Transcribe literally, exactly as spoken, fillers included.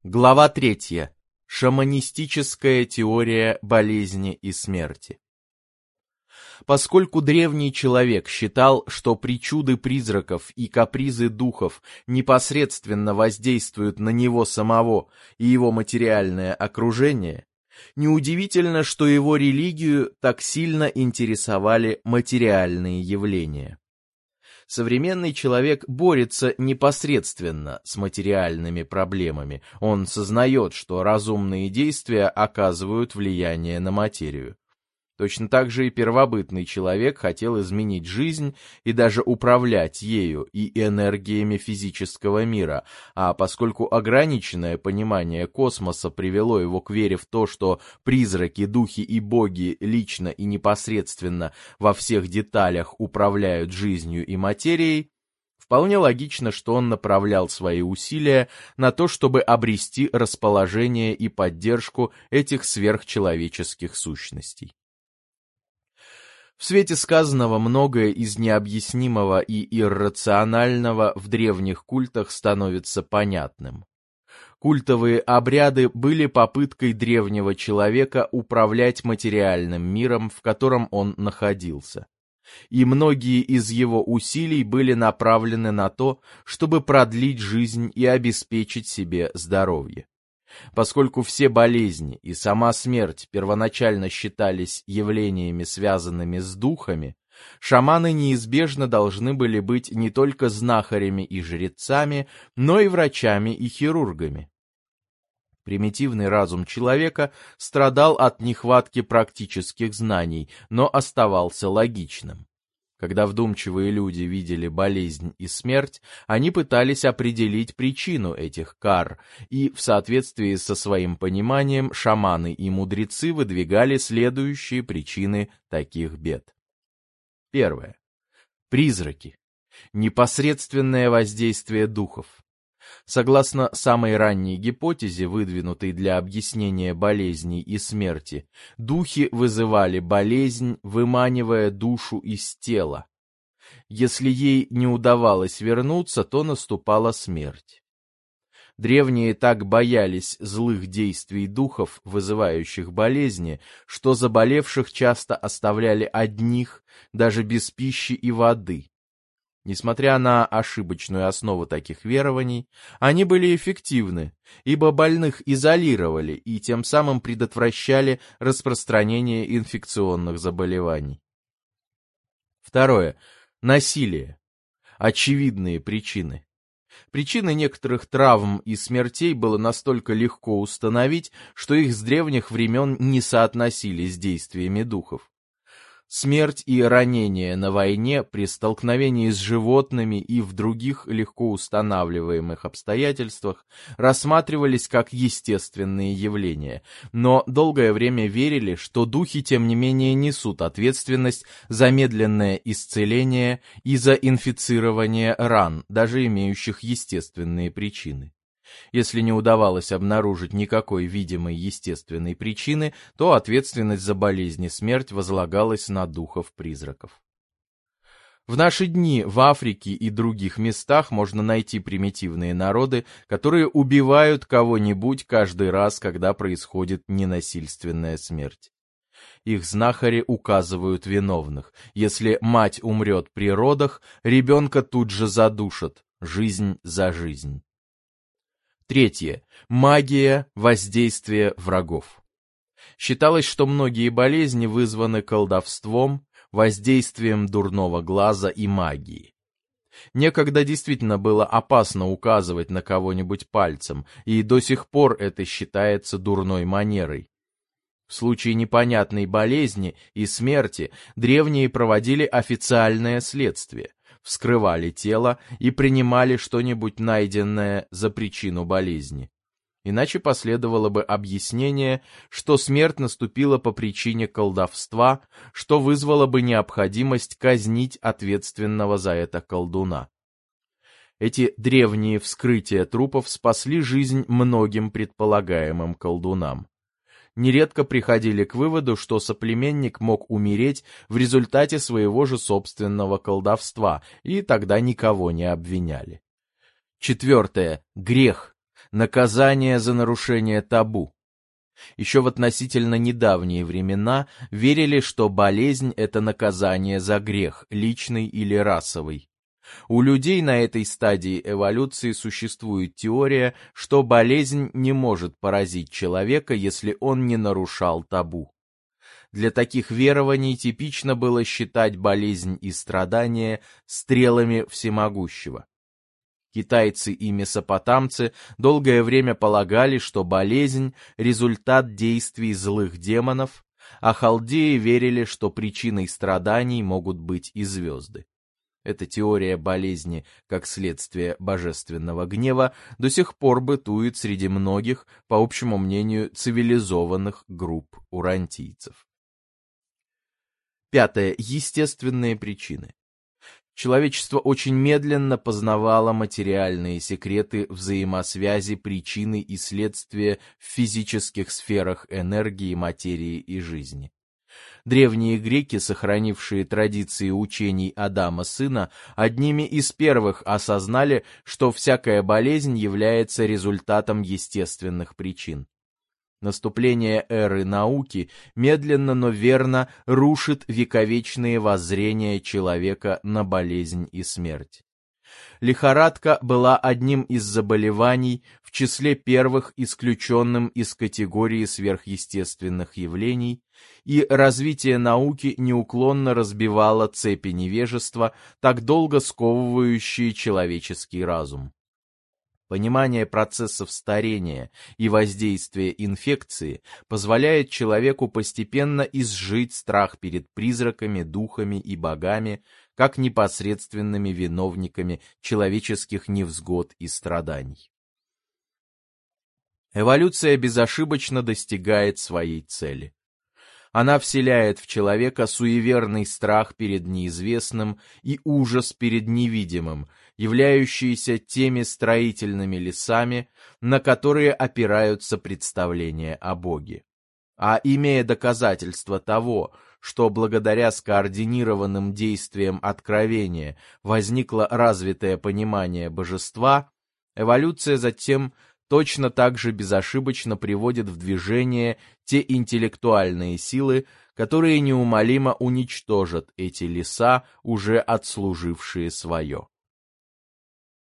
Глава третья. Шаманистическая теория болезни и смерти. Поскольку древний человек считал, что причуды призраков и капризы духов непосредственно воздействуют на него самого и его материальное окружение, неудивительно, что его религию так сильно интересовали материальные явления. Современный человек борется непосредственно с материальными проблемами. Он сознает, что разумные действия оказывают влияние на материю. Точно так же и первобытный человек хотел изменить жизнь и даже управлять ею и энергиями физического мира, а поскольку ограниченное понимание космоса привело его к вере в то, что призраки, духи и боги лично и непосредственно во всех деталях управляют жизнью и материей, вполне логично, что он направлял свои усилия на то, чтобы обрести расположение и поддержку этих сверхчеловеческих сущностей. В свете сказанного многое из необъяснимого и иррационального в древних культах становится понятным. Культовые обряды были попыткой древнего человека управлять материальным миром, в котором он находился. И многие из его усилий были направлены на то, чтобы продлить жизнь и обеспечить себе здоровье. Поскольку все болезни и сама смерть первоначально считались явлениями, связанными с духами, шаманы неизбежно должны были быть не только знахарями и жрецами, но и врачами и хирургами. Примитивный разум человека страдал от нехватки практических знаний, но оставался логичным. Когда вдумчивые люди видели болезнь и смерть, они пытались определить причину этих кар, и в соответствии со своим пониманием шаманы и мудрецы выдвигали следующие причины таких бед. Первое. Призраки. Непосредственное воздействие духов. Согласно самой ранней гипотезе, выдвинутой для объяснения болезней и смерти, духи вызывали болезнь, выманивая душу из тела. Если ей не удавалось вернуться, то наступала смерть. Древние так боялись злых действий духов, вызывающих болезни, что заболевших часто оставляли одних, даже без пищи и воды. Несмотря на ошибочную основу таких верований, они были эффективны, ибо больных изолировали и тем самым предотвращали распространение инфекционных заболеваний. Второе. Насилие. Очевидные причины. Причины некоторых травм и смертей было настолько легко установить, что их с древних времен не соотносили с действиями духов. Смерть и ранения на войне при столкновении с животными и в других легко устанавливаемых обстоятельствах рассматривались как естественные явления, но долгое время верили, что духи тем не менее несут ответственность за медленное исцеление и за инфицирование ран, даже имеющих естественные причины. Если не удавалось обнаружить никакой видимой естественной причины, то ответственность за болезнь и смерть возлагалась на духов-призраков. В наши дни в Африке и других местах можно найти примитивные народы, которые убивают кого-нибудь каждый раз, когда происходит ненасильственная смерть. Их знахари указывают виновных. Если мать умрет при родах, ребенка тут же задушат. Жизнь за жизнь. Третье. Магия, воздействие врагов. Считалось, что многие болезни вызваны колдовством, воздействием дурного глаза и магии. Некогда действительно было опасно указывать на кого-нибудь пальцем, и до сих пор это считается дурной манерой. В случае непонятной болезни и смерти древние проводили официальное следствие. Вскрывали тело и принимали что-нибудь найденное за причину болезни. Иначе последовало бы объяснение, что смерть наступила по причине колдовства, что вызвало бы необходимость казнить ответственного за это колдуна. Эти древние вскрытия трупов спасли жизнь многим предполагаемым колдунам. Нередко приходили к выводу, что соплеменник мог умереть в результате своего же собственного колдовства, и тогда никого не обвиняли. Четвертое. Грех. наказание за нарушение табу. Еще в относительно недавние времена верили, что болезнь — это наказание за грех, личный или расовый. У людей на этой стадии эволюции существует теория, что болезнь не может поразить человека, если он не нарушал табу. Для таких верований типично было считать болезнь и страдания стрелами всемогущего. Китайцы и месопотамцы долгое время полагали, что болезнь – результат действий злых демонов, а халдеи верили, что причиной страданий могут быть и звезды. Эта теория болезни как следствие божественного гнева до сих пор бытует среди многих, по общему мнению, цивилизованных групп урантийцев. Пятое. Естественные причины. Человечество очень медленно познавало материальные секреты взаимосвязи причины и следствия в физических сферах энергии, материи и жизни. Древние греки, сохранившие традиции учений Адама Сына, одними из первых осознали, что всякая болезнь является результатом естественных причин. Наступление эры науки медленно, но верно рушит вековечные воззрения человека на болезнь и смерть. Лихорадка была одним из заболеваний, в числе первых исключенным из категории сверхъестественных явлений, и развитие науки неуклонно разбивало цепи невежества, так долго сковывающие человеческий разум. Понимание процессов старения и воздействия инфекции позволяет человеку постепенно изжить страх перед призраками, духами и богами, как непосредственными виновниками человеческих невзгод и страданий. Эволюция безошибочно достигает своей цели. Она вселяет в человека суеверный страх перед неизвестным и ужас перед невидимым, являющиеся теми строительными лесами, на которые опираются представления о Боге. А имея доказательства того, что благодаря скоординированным действиям откровения возникло развитое понимание божества, эволюция затем точно так же безошибочно приводит в движение те интеллектуальные силы, которые неумолимо уничтожат эти леса, уже отслужившие свое.